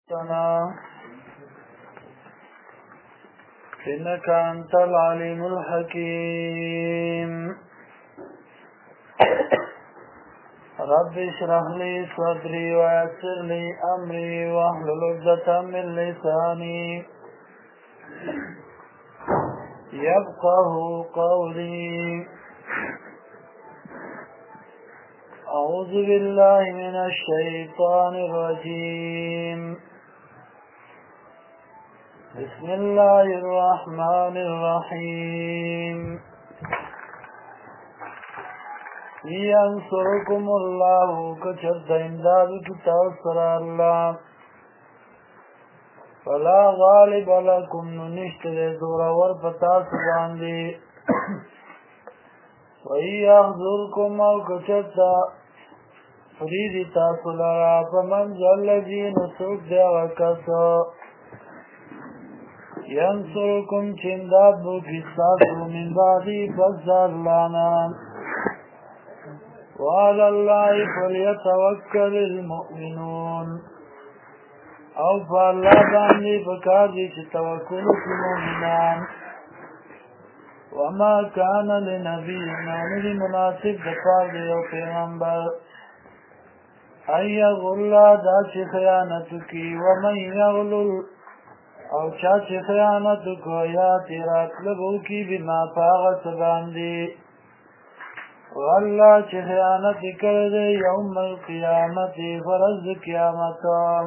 إنك أنت العليم الحكيم رب اشرح لي صدري ويسر لي أمري واحلل عقدة من لساني يفقهوا قولي أعوذ بالله من الشيطان الرجيم بسم الله الرحمن الرحيم ينصركم الله كشرط امداد كتاب سر الله فلا غالب لكم نشتر زور ورپتا سباندي وَإِنْ يَخْذُلْكُمْ أَوْ كَشَرْطَ فرید تاسو لرا فمن ذَلَّذِي نُصُرْ دَغَكَسَ يَنْصُرُكُمْ چندابو کساسو من بعدی فَزَّرْ لانا وَعَلَى اللَّهِ فَلْيَتَوَكَّلِ الْمُؤْمِنُونَ او فالله باندې پکار دي چې توکل وکړي مؤمنان وما كان لنبي نامل مناسب دفار دیو پیغمبر ایا غلا دا چې خیانت کی ومن یغلل او چا چې خیانت کو یا تیرات لبو کی بما پاغت باندې والله چې خیانت کړي یوم القیامت فرض قیامت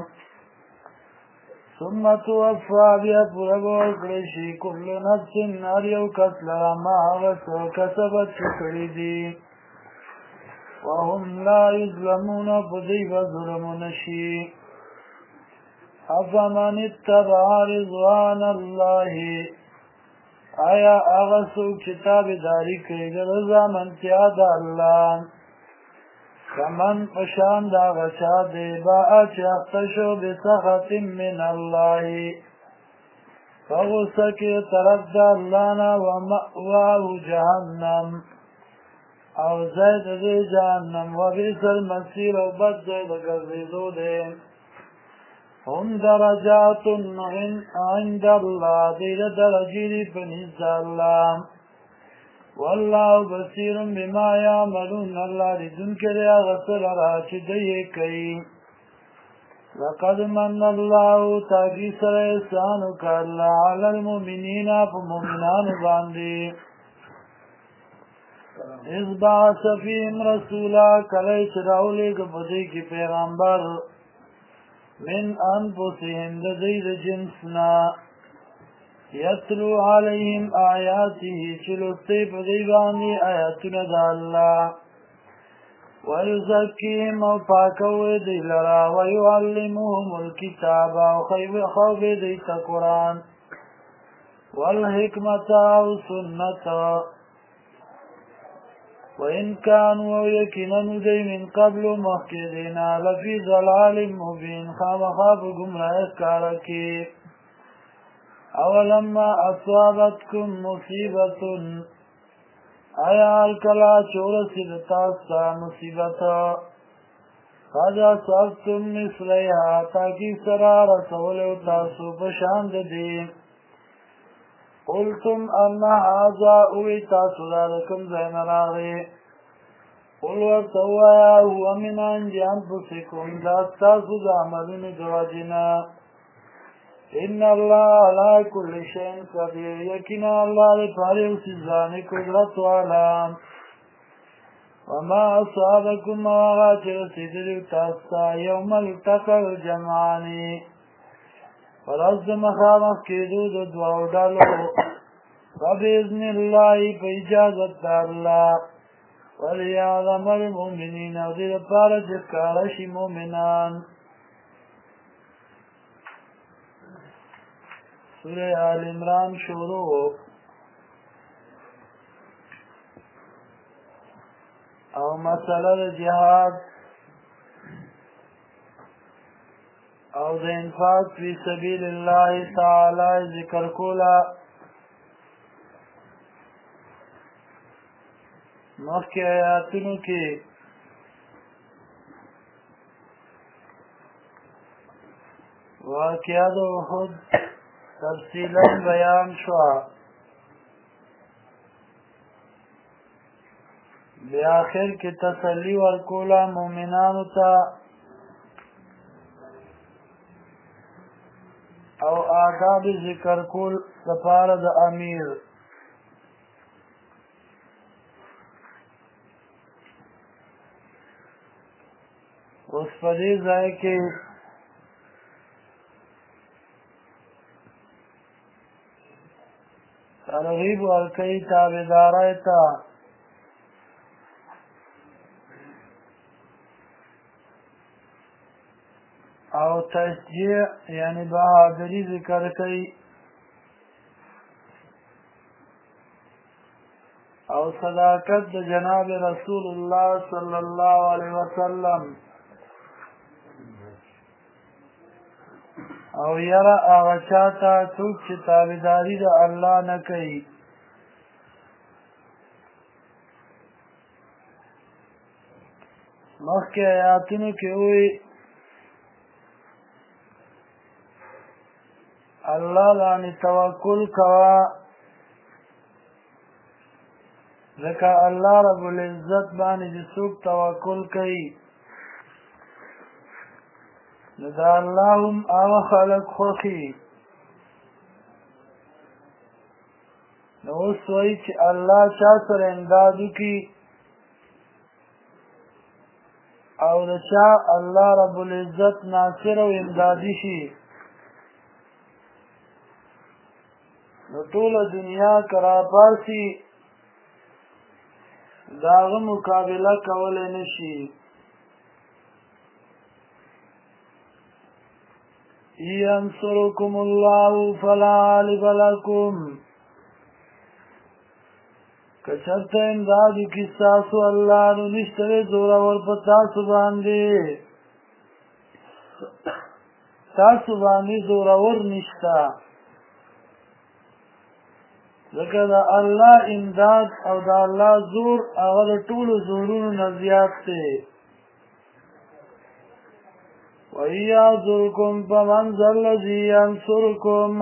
ثم توفى بها پورا کړي کل نفس هر یو کس لرا ما هغه کسبت کړي دي وهم لا یظلمون فدی ظلم نشي افمن اتبع رضوان الله آیا هغه څوک چې تابعداري کوي د رضامندیا د الله کمن پشان دا غچا دے باعا چاقتشو بسخط من اللہ فغسکی طرف دا اللہنا ومأواه جہنم او زید دے جہنم وبیس المسیر و بد زید گردیدو دے هم درجات عند اللہ دیر درجیری پنیز اللہ والله بصير بما يعملون الله لذن كريا غسل راشد يكي لقد من الله تاكي سر إحسانك الله على المؤمنين فمؤمنان باندي إذ بعث فيهم رسولا كليس راوليك بديك پیغمبر من أنفسهم لذيذ جنسنا یتلو علیہم آیاته چلوستی پدیبانی آیاتنا دا اللہ ویزکیم او پاکوی دی لرا ویعلمهم الكتاب او خوبی دیتا قرآن والحکمت او سنت وإن كانوا یکننو دی من قبل محکدینا لفی ضلال مبین خامخاب گمراہ کارکی اولما اصابتكم مصیبت آیا الکلا چورسید تاستا مصیبت قد اصابتم مثلیها تاکی سرا رسولو تاسو پشاند دی قلتم انا حازا اوی تاسو لارکم زین راغی قل ورطوایا هو من عند انفسکم داستاسو زعملون دواجنا ان الله على كل شيء قدير يقينا الله لفارغ سزان قدرت والا وما اصابكم وغاتر سيدر تاستا يوم التقى الجمعان فرز مخامخ كيدود دعو دالو وبإذن الله فإجازة الله وليعلم المؤمنين وذي فارج كارش مؤمنان سورہ آل عمران شروع او مسئلہ جہاد او د انفاق فی سبیل اللہ تعالی ذکر کولا مخی آیاتونو کی واقعه د احد تفصیلا بیان شوه. بیا آخر کې تسلی ورکوله مؤمنانو ته او آداب ذکر کول لپاره د امیر. اوس په دې ځای کې ترغیب ورکوي تابعدارۍ ته او تشجیع یعنی بهادری ذکر کوي او صداقت د جناب رسول الله صلی الله علیه وسلم او یره هغه چاته څوک چې تابعداري د الله نه کوي. مخکې آیاتونو کې وایي الله باندې توکل کوه ځکه الله رب العزت باندې چې څوک توکل کوي نو د الله هم هغه خلک خوښي. نو اوس وایي چې الله چا سره امداد وکړي او د چا الله رب العزت ناصر او امدادي شي نو ټوله دنیا که راپاسي د هغه مقابله کولی نه شي. ینصرکم الله فلا غالب لکم که چېرته امداد وکړي ستاسو الله نو نشته دی زورور په تاسو باندې زورور نشته ځکه د الله امداد او د الله زور هغه د ټولو زورونو نه زیات دی. وَإِن يَعْصُرْكُمْ فَمَنْ ذَا الَّذِي يَنْصُرُكُمْ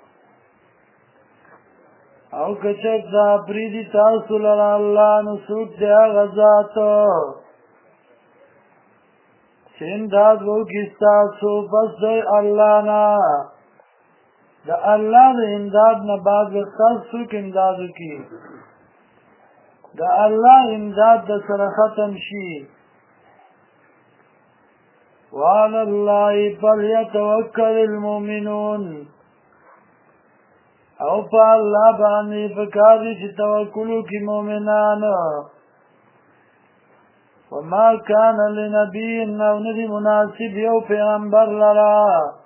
او که چېرته پرېږدي تاسو لره الله نو څوک دی هغه ذات چې امداد وکړي ستاسو پس د الله نه. د الله د امداد نه بعد ستاسو څوک امداد وکړي د الله امداد د سره ختم شي. وعلى الله فليتوكل المؤمنون او په الله باندې پکار دي چې توکل وکړي مؤمنان. وما كان لنبي او ندي مناسب یو پیغمبر لرا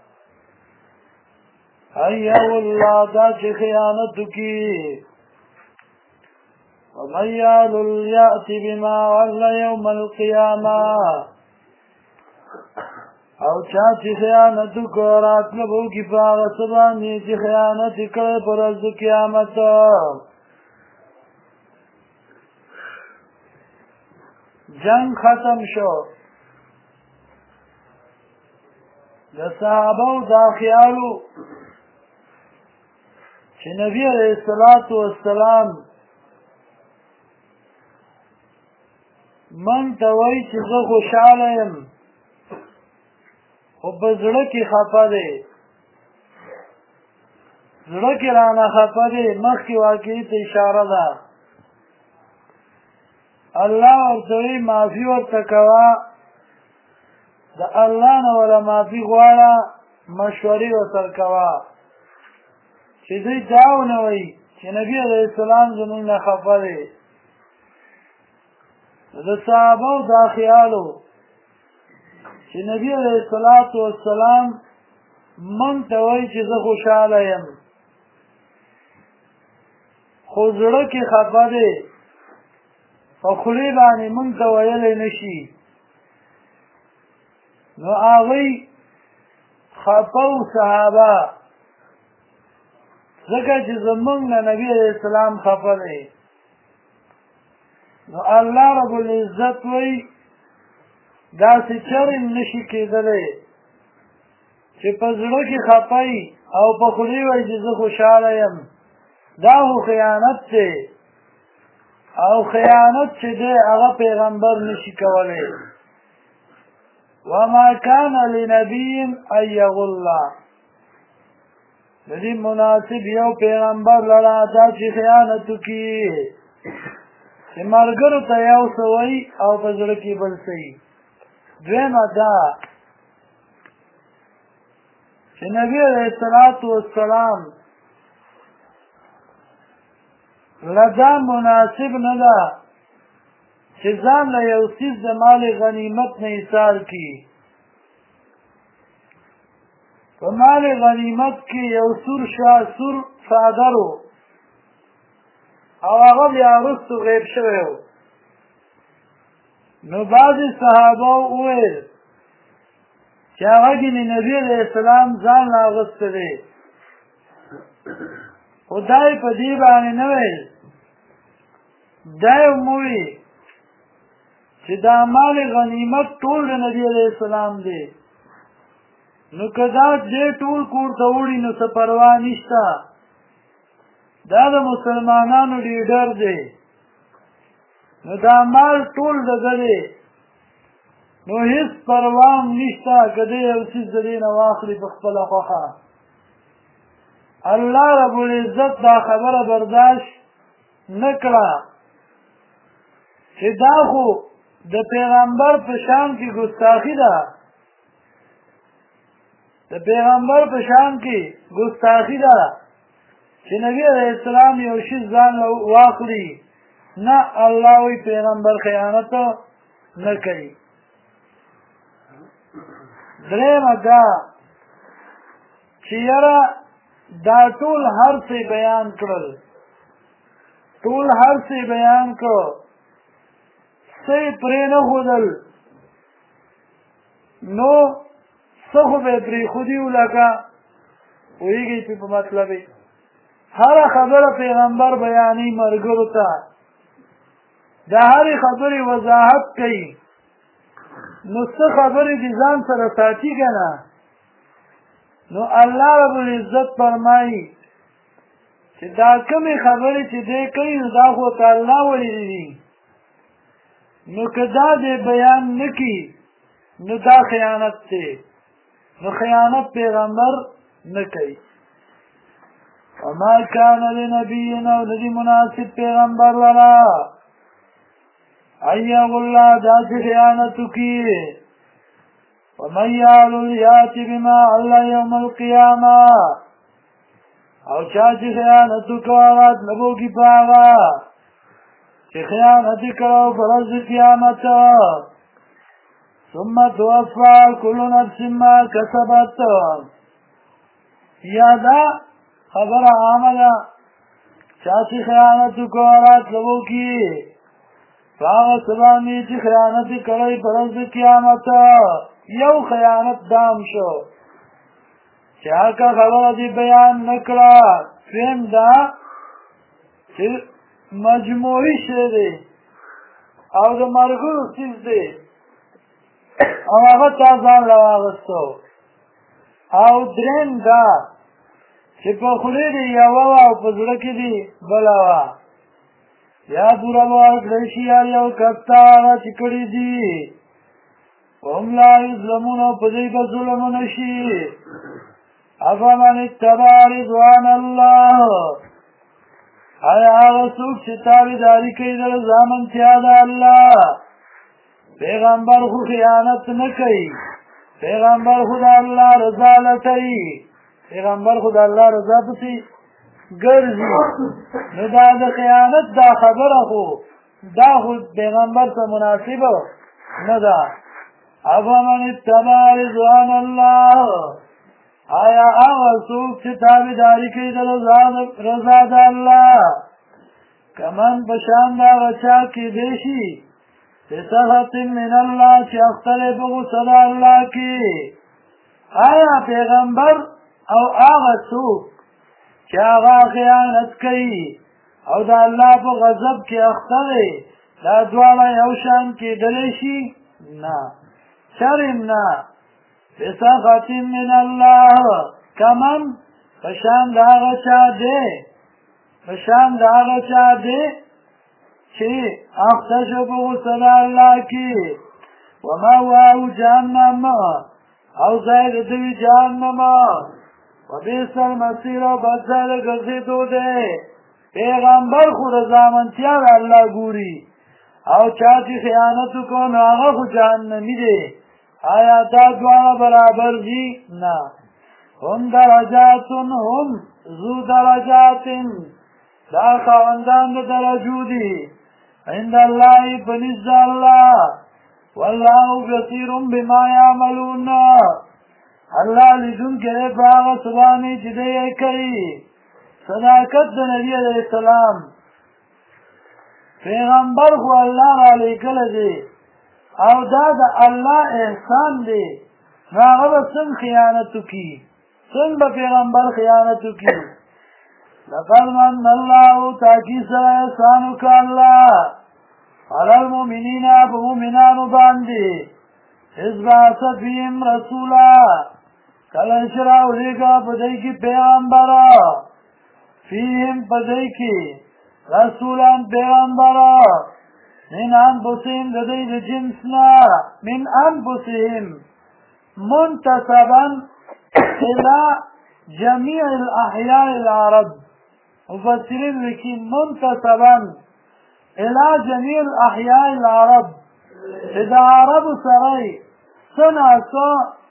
ایو الله دا چې خیانت وکړي. ومن يعلل يأتي بما غل يوم القيامة او چا چې خیانت وکړي راتله به وکړي په هغه څه باندې چې خیانت یې کړی په ورځ د قیامت. جنگ ختم شو. د صحابهو دا خیالو چې نبي علیه الصلاة والسلام من ته وایي چې زه خوشحاله یم خو په زړه کې خفه دی زړه کې رانه خفه دی. مخکې واقعي ته اشاره ده. الله ورته وایي معافي ورته کوه د الله نه وله معافي غواړه مشورې ورسره کوه چې دوی دا ونه وایي چې نبي علیه السلام زموږ نه خفه دی. د صحابهو دا خیالو چې نبی علیه الصلاة والسلام من ته وایي چې زه خوشحاله یم خو زړه کې خفه دی په خولې باندې موږ ته ویلی نه شي. نو هغوی خفه و صحابه ځکه چې زموږ نه نبي علیه السلام خفه دی. نو الله رب العزت وایي داسې چرې نشي کېدلی چې په زړه کې خپای او په خولې وایي چې زه خوشحاله یم دا خو خیانت دی او خیانت چې دی هغه پیغمبر نشي کولی وما كان لنبي ان يغل دې مناسب یو پیغمبر لرا دا چې خیانت وکړي چې ملګرو ته یو څه وایي او په زړه کې بل څه وي دویمه دا چې نبی علیه الصلاة والسلام لدا مناسب نه ده چې ځان له یو څیز د مال غنیمت نه ایثار کړي په مال غنیمت کې یو سور څادر و او هغه بیا وروستو غیب شوی و نو بعضې صحابه وویل چې هغه ګینې نبي علیه السلام ځان له اغوستی دی خو دا یې په دې باندې نه ویل دا یې وموي چې دا مال غنیمت ټول د نبي علیه السلام دی نو که دا دې ټول کور ته وړي نو څه پروا نشته دا د مسلمانانو لیډر دی نو دا مال ټول دغه دی نو هیڅ پروا نشته که دی یو څیز د دې نه واخلي په خپله خوښه الله رب العزت دا خبره برداشت نه کړه چې دا خو د پیغمبر په شان کې ګستاخي ده د پیغمبر په شان کې ګستاخي ده چې نبی علیه السلام یو شي ځان واخلي نه الله وی پیغمبر خیانت نه کوي درېمه دا چې یاره دا ټول هر څه بیان کړل ټول هر څه بیان کړ څه یې پرې نه ښودل نو څه خو به یې پرېښودي وو لکه پوهېږئ پې په مطلب یې هره خبره پیغمبر بیانوي ملګرو ته د هرې خبرې وضاحت کوي نو څه خبرې دې ځان سره ساتي که نه نو الله رب العزت فرمایي چې دا کومې خبرې چې دی کوي نو دا خو ته الله ویلي دي نو که دا دې بیان نه کړي نو دا خیانت دی نو خیانت پیغمبر نه کوي وما كان لنبي او ندي مناسب پیغمبر لرا ان يغل دا چې خیانت وکړي ومن يعلل يات بما عل يوم القيامه او چا چې خیانت وکړي هغه لبوږي په هغه چې خیانت یې کړی په ورځ د قیامت ثم توفى كل نفس ما كسبت یا دا خبره عامه ده چا چې خیانت وکړي هغه لبوږي په هغه څه باندې چې خیانت یې کړی په ورځ د قیامت یو خیانت دام شو چې هغه خبره دې بیان نه کړه دویم دا چې مجموعي شی دی او د ملګرو څیز دی او هغه تا ځان راواغستو او درېیم دا چې په خولې دې یوه وه او په زړه کې دې بله وه یا پوره به ورکړی شي هر یو کس ته هغه چې کړي دي وهم لا یظلمون او په دوی به ظلم ونه شي افمن اتبع رضوان الله آیا هغه څوک چې تابعداري کوي د رضامندتیا د الله پیغمبر خو خیانت نه کوي پیغمبر خو د الله رضا لټوي پیغمبر خو د الله رضا پسې ګرځي نو دا د خیانت دا خبره خو دا خو پیغمبر ته مناسبه نه ده افمن اتبع رضوان الله آیا هغه څوک چې تابعداري کوي د رضا د الله کمن په شان د هغه چا کیدی شي چې سخط من الله چې اخته په غصه د الله کې آیا پیغمبر او هغه څوک چې هغه خیانت کوي او د الله په غضب کې اخته دی دا دواړه یو شان کیدلی شي نه شرم نه بسخط من الله کمن پشان داغا چا دے چی اختشو بغسل اللہ کی ومواهو جهنم او زید دوی جهنم و بیس المسیر و بدزد گرزیدو دے پیغمبر خود زامنتیا و اللہ گوری او چاچی خیانتو کن آغا خود جهنمی دے آیا تا دوارا برابر جی نا هم درجاتن هم ذو درجاتن دا خواندان درجو دی عند اللہ بنزد اللہ واللہ بصیر بما یعملون اللہ لدن کرے باغ سبانی جدے کئی صداقت دا نبی علیہ السلام پیغمبر خو اللہ را لیکل دے او دا اللہ احسان دے ناغب سن خیانتو کی سن با پیغمبر خیانتو کی لقد من اللہ تاکی سر احسانو کا اللہ علی المؤمنین بمؤمنان باندی اذ بعث فیهم رسولا کلنشراو لیگا پدائی کی پیغمبرا فیهم پدائی کی رسولان پیغمبرا من انفسهم لدي جنسنا من انفسهم منتسبا الى جميع الاحياء العرب مفسرين لكي منتسبا الى جميع الاحياء العرب اذا عرب سرائی سناسو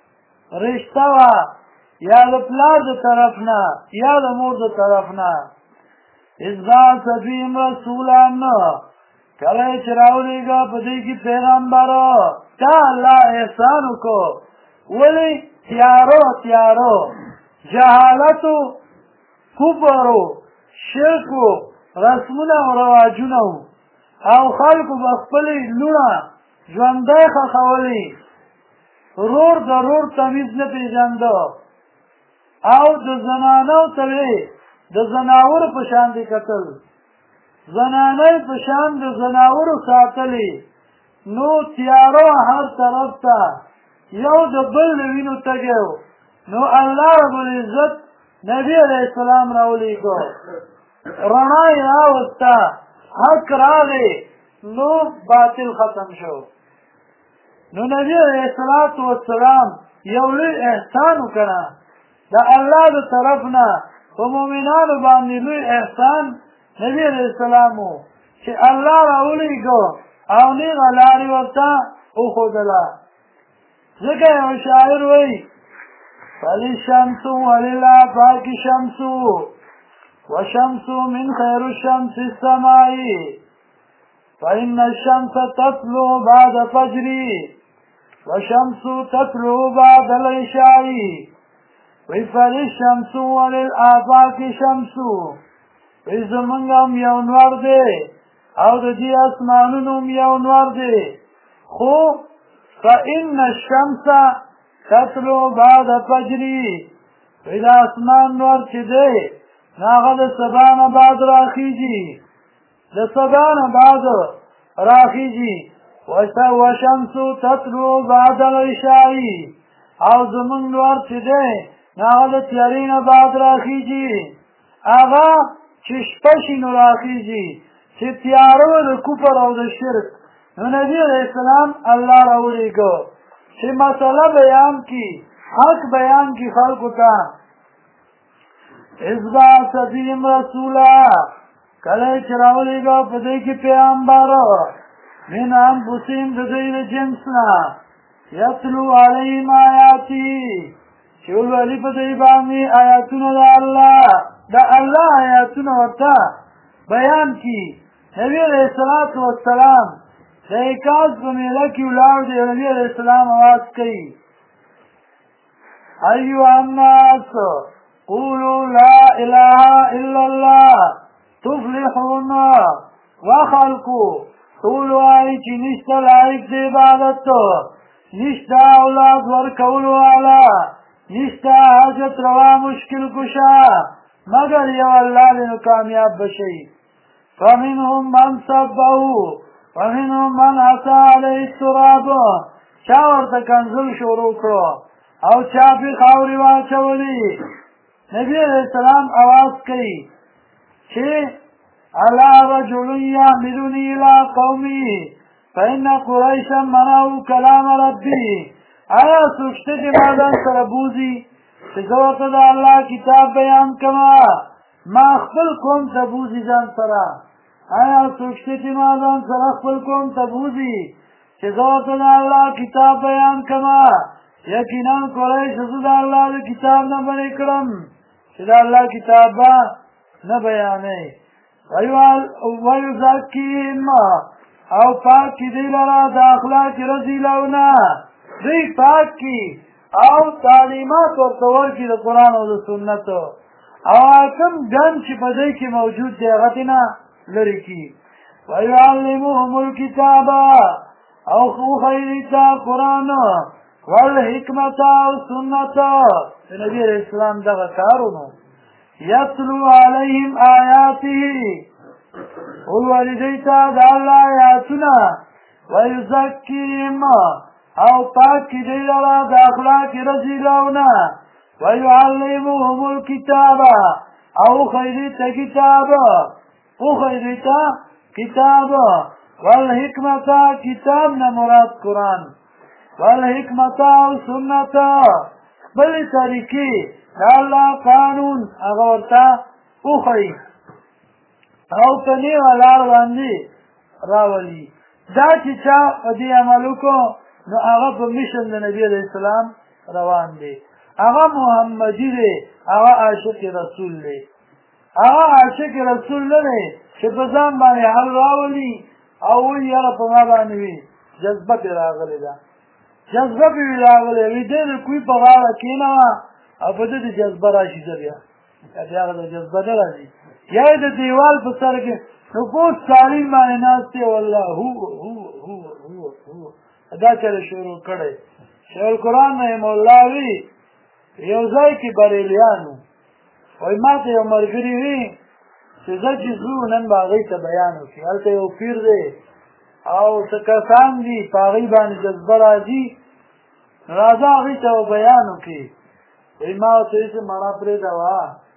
رشتوا یا لپلار ده طرفنا یا لمور ده طرفنا اذ بعث فیهم رسولان کله چراولی گا پدی کی پیغمبر تا اللہ احسانو کو ولی تیارو جہالتو کفرو شرکو رسمونه و رواجونو او خلقو بخپلی لونا جوندای خخولی رور ضرور تمیز نپیجندو او د زنانو تلی د زناور پشاندی قتل زنانای پشان د زناورو ساتلی نو تیارو هر طرف تا یو د بل وینو تگیو نو اللہ رب العزت نبی علیہ السلام راولی کو رنائی راوستا حق راغی نو باطل ختم شو نو نبی علیہ السلام یولی احسانو کنا دا اللہ دا طرفنا و مومنانو باندی لوی احسان نبی علیہ السلامو چه اللہ راولی کو اونی غلاری وقتا او خودلا ذکر یو شاعر وی فلی شمسو وللہ پاکی شمسو وشمسو من خیر الشمس السمائی فإن الشمس تطلع بعد فجری وشمسو تطلع بعد العشائی فلی شمسو وللآفاق شمسو زمونږ یو نور دی او د دې اسمانونو یو نور دی خو فإن الشمس تطلع بعد فجری دا اسمان نور چې دی هغه د سبا نه بعد راخیږي د سبا نه بعد راخیږي وشمس تطلع بعد العشاء او زمونږ نور چې دی هغه د تیارې نه بعد راخیږي هغه چې شپه شي نو راخیږي چې تیارو د کفر او د شرک نو نبی علیہ السلام الله راولیږه چې مسله بیان کی حق بیان کی خلقو ته اذ بعث فیهم رسولا کله چې راولیږه په دې کې پیغمبر من انفسهم د دوی د جنس نه یتلو علیهم آیاتی چې ولولي په دې باندې آیاتونه د الله دا اللہ آیاتونه ورته بیان کی نبی علیہ السلام د اکاز په میله کې ولاړ دی نبی علیہ السلام آواز کوي ایها الناس قولوا لا اله الا الله تفلحون وخلقوا ټول وایي چې نشته لایق د عبادت نشته اولاد ورکولو والا نشته حاجت روا مشکل کشا مگر یو اللہ لنو کامیاب بشی فمنهم من صبه ومنهم من عصا علیه التراب چاورتا کنزل شروع کرو او چاپی خاورې واچولې. نبي علیه السلام اواز کوي چې الا رجل يحملني الى قومي فإن قريشا منعوا كلام ربي. آیا څوک شته چې ما ځان سره بوځي چې زه ورته د الله کتاب بیان کړم؟ ما خپل قوم ته بوځي ځان سره. آیا څوک شته چې ما ځان سره خپل قوم ته بوځي چې زه ورته د الله کتاب بیان کړم؟ یقینا قریش زه د الله د کتاب نه منع کړم چې د الله کتاب به نه بیانوي. ویزکیهم او پاک کی دی لرا د اخلاق رذیلونه، دوی پاک کی او تعلیمات ورته ورکړي د قرآن او د سنتو، او کوم ګن چې په دوی کې موجود دی هغه ترې نه لرې کړي. ویعلمهم الکتاب او وښیي دوی ته قرآن والحکمت او سنت. د نبي علیه السلام دغه کارونو یتلو علیهم آیاته ولولي دوی ته د الله آیاتونه، ویزکیهم او پاک کی دی لرا د اخلاق رذیلونه، ویعلمهم الکتاب او وښیي دوی ته کتاب والحکمت کتاب نه مراد قرآن، والحکمت او سنت بلې طریقې د الله قانون هغه ورته وښیي او په نیمه لار باندې راولي. دا چې چا په دې عمل وکړو نو هغه په میشن د نبي علیه السلام روان دی، هغه محمدي دی، هغه عاشق رسول دی. هغه عاشق رسول نه دی چې په ځان باندې حل راولي او وایي یاره په ما باندې وي جذبه پرې راغلې ده، جذبه پرې راغلې وي، دی د کوی په غاړه کېنوه او په ده د جذبه راشي زر بیا هغه د جذبه نه راځي، یا د دیوال په سر کې نو پوس سالین باندې ناست دی والله هو دا چله شروع کړی. شیخ القرآن رحمه الله وي یو ځای کې بریلیانو وایي ما ته یو ملګري وي چې زه چې ځو نن به هغوی ته بیان وکړي. هلته یو پیر دی او څه کسان دي په هغوی باندې جذبه راځي، راځه هغوی ته بیان وکړي. وایي ما ورته وایي چې مڼه پرېږده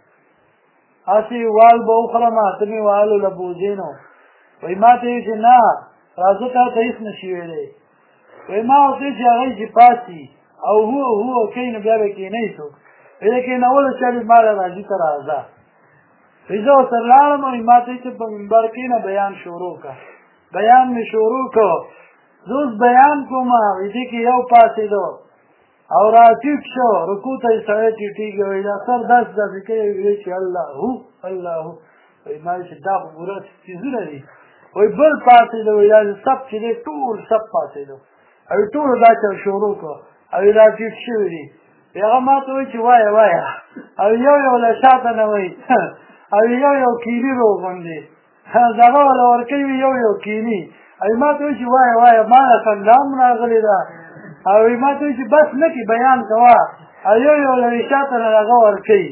هسې وال به وخورم ته مې والو له بوجې نو. وایي ما ته وایي چې نه راځه تا ته هېڅ نه شي ویلی. وایي ما ورته وایي چې هغوی چې پاڅي او هو کوي نو بیا به کېنئ څوک وایي د کېنولو چل ما له راځي ته راځه. وایي زه ورسره لاړم وایي ما ته وایي چې په منبر کښېنه بیان شروع کړه. بیان مې شروع کړ، زه اوس بیان کوم وایي دې کې یو پاڅېدو او راټیټ شو رکوع ته یې سړی ټیټېږي وایي دا سر داسې کوي وایي چې الله وایي ما وایي چې دا خو پوره څیزونه دي. وایي بل پاڅېده وایي دا سب چې دی ټول سب پاڅېدو او ټولو دا چل شروع کړو او دا ټیټ شوي دي. هغه ما ته وایي چې وایه او یو له شاته نه وایي او یو کیلي روغوندې دغه والا ورکوي یو کیلي او ما ته وایي چې وایه ما له خندا هم راغلې ده او ما ته وایي چې بس نه کړي بیان کوه او یو له شاته نه هغه ورکوي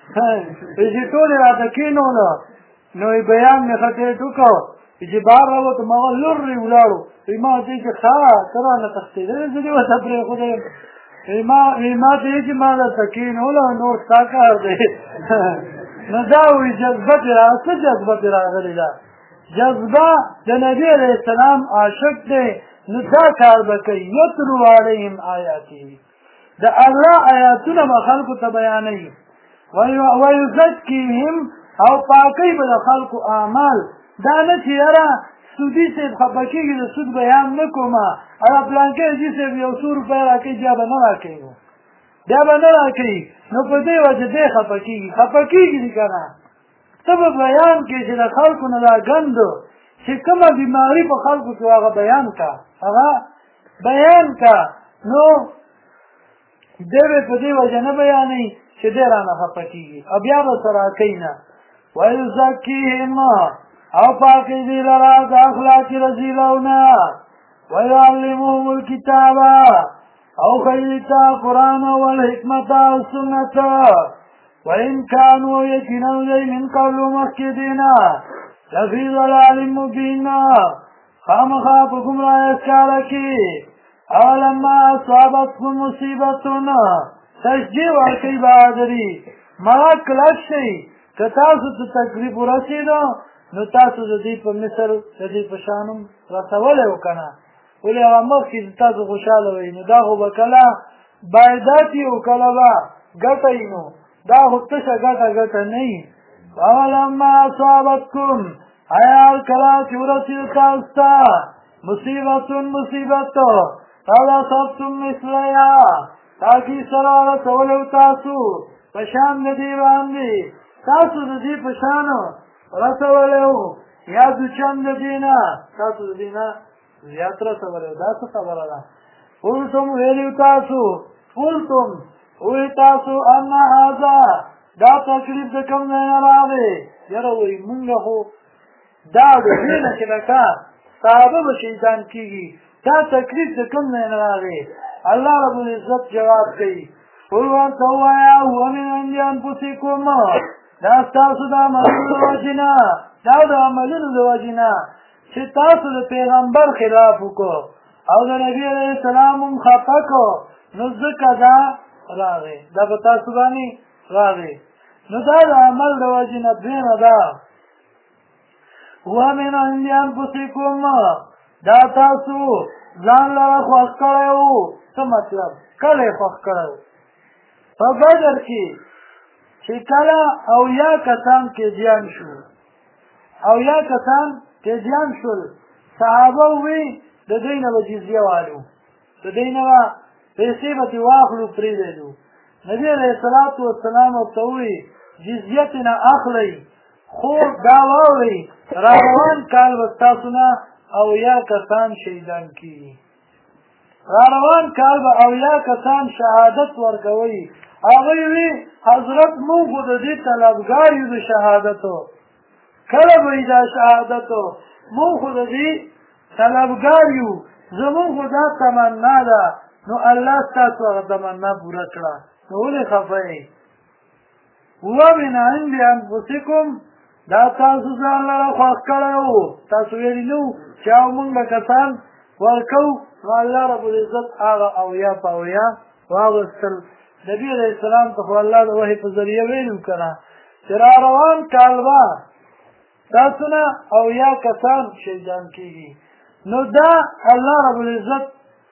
چې ټولې راته کېنولو نو بیان مې ښه ټیټ وکړو چې بهر راوتو ما هغه لرې ولاړو. وایي ما ورته وایي چې ښه ته رانه تښتېدلی زه دې ورته پرېښودی یم. ما ته وایي چې ما درته کېنولو نور ستا کار دی نو دا وایي جذبه پرې څه جذبه پرې راغلې ده؟ جذبه د نبي علیه السلام عاشق دی نو دا کار به کوي. یتلو علیهم آیاته د الله آیاتونه به خلکو ته بیانوي، ویزکیهم او پاکوي به د خلکو اعمال. دا نه چې یاره سودي صاحب خفه کېږي د سود بیان نه کوم هغه پلانکي حاجي صاحب یو څو روپۍ راکوي بیا به نه راکوي نو په دې وجه دی خفه کېږي دي که نه. ته به بیان کړې چې د خلکو نه دا ګندو چې کومه بیماري په خلکو کې هغه بیان کا نو دی به په دې وجه نه بیانوي چې دی رانه خفه کېږي او بیا به سره کوي نه. ویزکیهم او پاکوي دوی لره د اخلاق رذیلونه، ویعلمهم الکتاب او ښیي دوی ته قرآن والحکمت او سنت، وإن كانوا یقینا دوی من قبل مخکې دې نه لفي ضلال مبین خامخا په ګمراهۍ ښکاره کې اولما اصابتكم مصیبتون تشجیع ورکی بہادری مغا کلک شئی که تاسو ته تکلیف ورسېدو نو تاسو د دې په مثل د دې په شانم رسولی و که نه ولې هغه مخکې تاسو خوشحاله وئ نو دا خو به کله باعدات وي او کله به ګټه وي نو دا خو تشه ګټه نه وي اولما اصابتکم ایا کله چې ورسېدو تاسو ته مصیبتون مصیبت قد اصبتم مثلها تاکي سره رسولی و تاسو په شان د دې باندې تاسو د دې په شان رسولی و یا دوچند د دې نه تاسو د دې نه زیات رسولی و دا څه خبره ده قلتم ویلي تاسو قلتم وی تاسو ان هذا دا تکلیف د کوم ځای نه راغی یاره وایي مونږ خو دا د دې نه چې د کار صحابه به شهیدان کېږي دا تکلیف د کوم ځای نه راغی الله رب العزت جواب کوي قل ورته ووایه هو من عند انفسکم دا ستاسو د عملونو د وجې نه دا د عملونو د وجې نه چې تاسو د پیغمبر خلاف وکړو او د نبي علیه السلام هم خفه کړو نو ځکه دا راغی دا په تاسو باندې راغی نو دا د عمل د وجې نه دویمه ده هو من عند انفسکم دا تاسو ځان لره خوښ کړی وو څه مطلب کله یې خوښ کړی وو په بدر کې چې کله اویا کسان قیدیان شو اویا کسان قیدیان شول صحابه وی د دوی نه به جزیه والو د دوی نه به پیسې به ترې واخلو پرېږدو نبي علیه الصلاة والسلام ورته ووایي جزیه ترې نه اخلئ خو دا واورئ را روان کال به ستاسو نه اویا کسان شهیدان کېږي را روان کال به اویا کسان شهادت ورکوي هغوی وی حضرت مونږ خو د دې طلبګار یو د شهادتو کله به وي دا شهادتو مونږ خو د دې طلبګار یو زمونږ خو دا تمنا ده نو الله ستاسو هغه تمنا پوره کړه نو ولې خفه یې هو من عند انفسکم دا تاسو ځان لره خوښ کړی وو تاسو ویلي نه وو چې مونږ به کسان ورکوو نو الله رب العزت هغه اویا په اویا واغوستل نبي علیه السلام ته خو الله د وحي په ذریعه ویلي که نه چې را روان کال به تاسو نه اویا کسان شهیدان کېږي نو دا الله رب العزت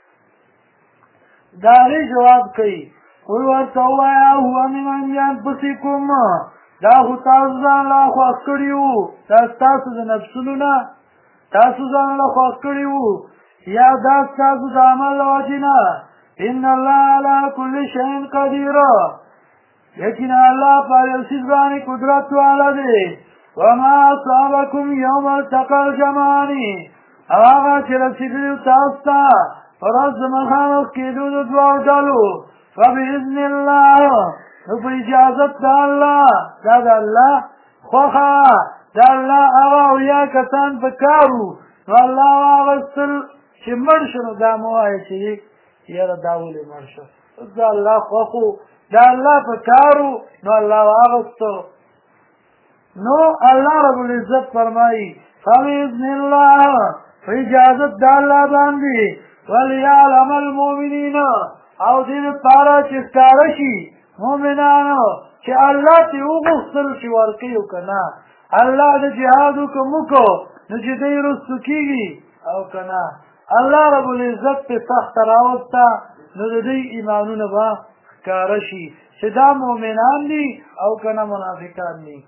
د هغې جواب کوي قل ورته ووایه هو من عند انفسکم دا خو تاسو ځان له خوښ کړي وو دا ستاسو د نفسونو نه تاسو ځان له خوښ کړي وو یا دا ستاسو د عمل له وجې نه ان الله على كل شيء قدير یقینا الله په هر یو څیز باندې قدرت والا دی وما اصابكم يوم التقى الجمعان هغه چې رسېدلي تاسو ته په ورځ د مخامخ کېدو د دواړو ډلو فبإذن الله نو په اجازت د الله دا د الله خوښه د الله هغه اویا کسان په کار وو نو الله واغوستل چې مړ شو نو دا مه وایه چې یاره دا ولې مړ شو د الله خوښ وو د الله په کار وو نو الله واغوستو نو الله رب العزت فرمایي فبإذن الله په اجازت د الله باندې وليعلم المؤمنین او دې دپاره چې ښکاره شي مؤمنانو چې الله ترې وغوښتل چې ورکوي او که نه الله د جهاد حکم وکړو نو چې دی رستو کېږي او که نه الله رب العزت پې سخته راوسته نو د دوی ایمانونه به ښکاره شي چې دا مؤمنان دي او که نه منافقان دي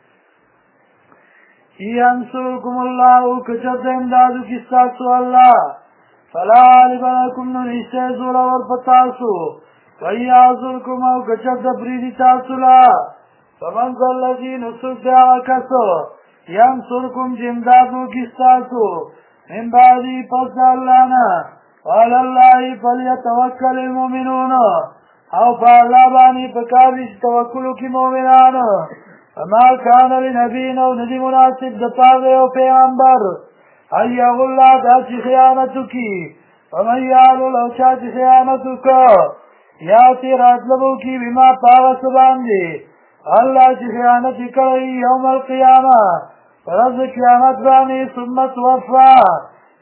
ینصرکم الله که چېرته امداد وکړي ستاسو الله فلا غالب لکم نو نشته زورور په تاسو ویعذرکم او که چېرته پرېږدي تاسو له فمن ذا الذي نو څوک دی هغه کس ینصرکم چې امداد وکړي ستاسو من بعدې پس د الله نه وعلى الله فلیتوکل المؤمنون او په الله باندې پکار دي چې توکل وکړي مؤمنان فما کان لنبي او نه دي مناسب د پاره یو پیغمبر ان یغل دا چې خیانت وکړي ومن یعلل او چا چې خیانت وکړه یاتي راتلبو کې بما په هغه څه باندې الله چې خیانت یې کړی یوم القیامه په ورځ د قیامت باندې ثم توفا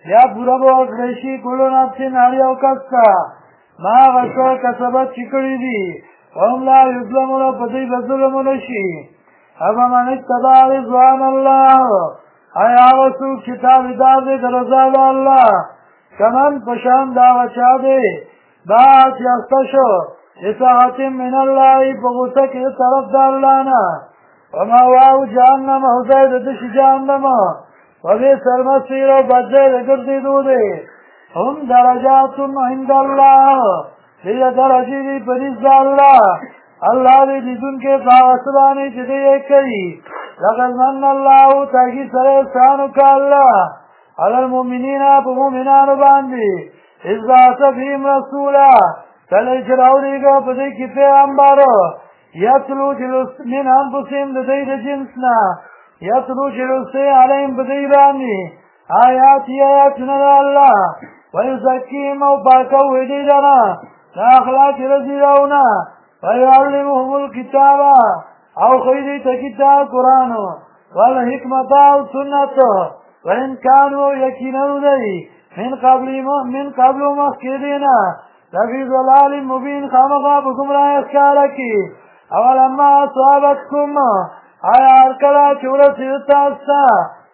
یا پورا به ورکړی شي کلو نفسین هر یو کس ته ما هغه څه کسبت چې کړي دي وهم لا یظلمون په دوی به ظلم ونه شي افمن اتبع رضوان الله آیا هغه څوک چې تابعدار دی د رضا د الله کمن په شان د هغه چا دی باید یاسته شو بساعت من الله په غوسه کې د طرف د الله نه ومأواه جهنم او ځای د ده شي جهنم وبئس المصير او بد ځای د ګرځېدو دی هم درجات عند الله دې درجې دي په نزد د الله الله دې لیدونکی په هغه څه باندې چې دی یې کوي لقد من الله تاکي سره احسان وکړه الله على المؤمنین په مؤمنانو باندې اذ بعث فیهم رسولا کله چې راولېږه په دې کې پیغمبر یتلو چې من انفسهم د دوی د جنس نه یتلو چې لوستی علیهم په دوی باندې آیاتونه د الله ویزکیهم او پاکوي دوی لره د اخلاق رذیلهونه ویعلمهم الکتاب او ښیي دوی ته کتاب قرآن والحکمت او سنت وإن كانوا یقینا دوی من قبل مخکې دې نه لفي ضلال مبین خامخا په ګمراهۍ ښکاره کې اولما اصابتکم آیا هر کله چې ورسېده تاسو ته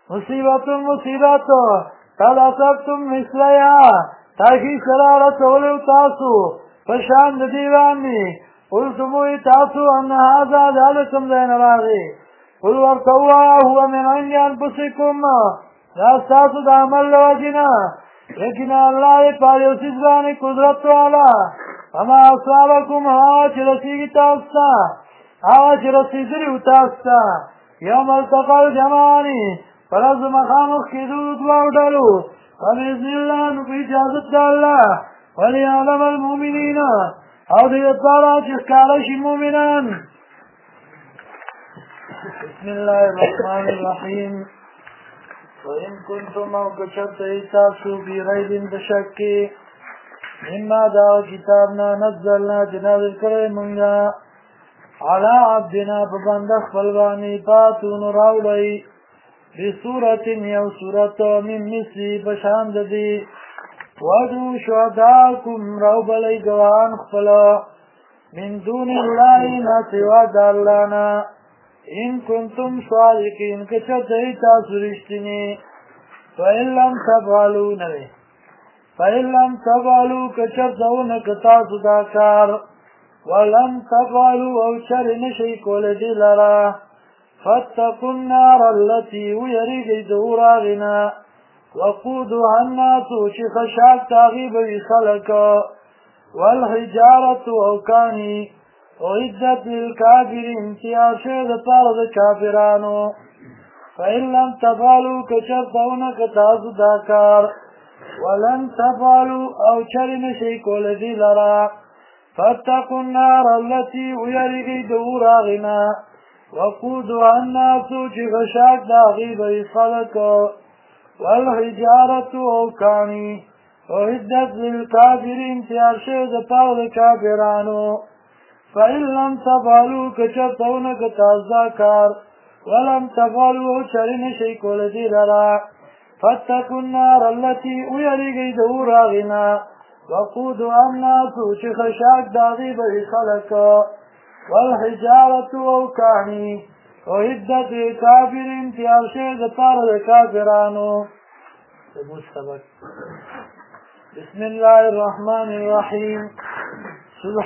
مصیبت قد اصبتم مثلیها تاکي سره رسولی تاسو په شان د دې باندې قلتم وایي تاسو ان هذا دا له کوم ځای نه راغی قل ورته ووایه هو من عند انفسکم دا ستاسو د عمل له وجې نه یقینا الله یې په یو څیز باندې قدرت والا وما اصابکم هغه چې رسېږي تاسو ته هغه چې رسېدلي وو تاسو ته یوم التقى الجمعان په ورځ د مخامخ کېدو د دواړو ډلو فبإذن الله نو په اجازت د الله وليعلم المؤمنین او دې دپاره چې ښکاره شي مؤمنان بسم الله الرحمن الرحیم وإن كنتم او کچرته تاسو فی ریب بشک مما دا کتابنا نزلنا چې نازل کړی مونږه علی عبدنا په بنده خپل باندې فاتو نو راوړئ بصورت یو صورت من مثلی په شان د دې وادعوا شهداءکم راوبلئ ګواهان خپل من دون الله نه سوا د الله نه ان کنتم صادقین که چرته تاسو رښتینی فإن لم تفعلوا نه فإن لم تفعلوا که چرته ونه که تاسو دا کار ولم تفعلوا او چر نشئ کولی دې لره فاتقوا النار التي ویریږئ د اور هغې نه وقودها الناس چې خشاک د هغې به وي خلک والحجارة او کاني اعدت للکافرین تیار شوی دپاره د کافرانو فإن لم تفعلوا که چرته ونه که تاسو دا کار ولن تفعلوا او چر نشئ کولی دې لره فاتقوا النار التي ویریږئ د اور هغې نه وقودها الناس چې خشاک د هغې به وي خلک والحجارة او کاني اعدت للکافرین تیار شوی دپاره د کافرانو فإن لم تفعلوا که چرته ونه که تاسو دا کار ولم تفعلوا او چر نشئ کولی دې لره فاتقوا النار التي ویریږئ د اور هغې نه وقودها الناس چې خشاک د هغې به وي خلک والحجارة او کاني اعدت للکافرین تیار شوی دپاره د کافرانو بسم الله الرحمن الرحیم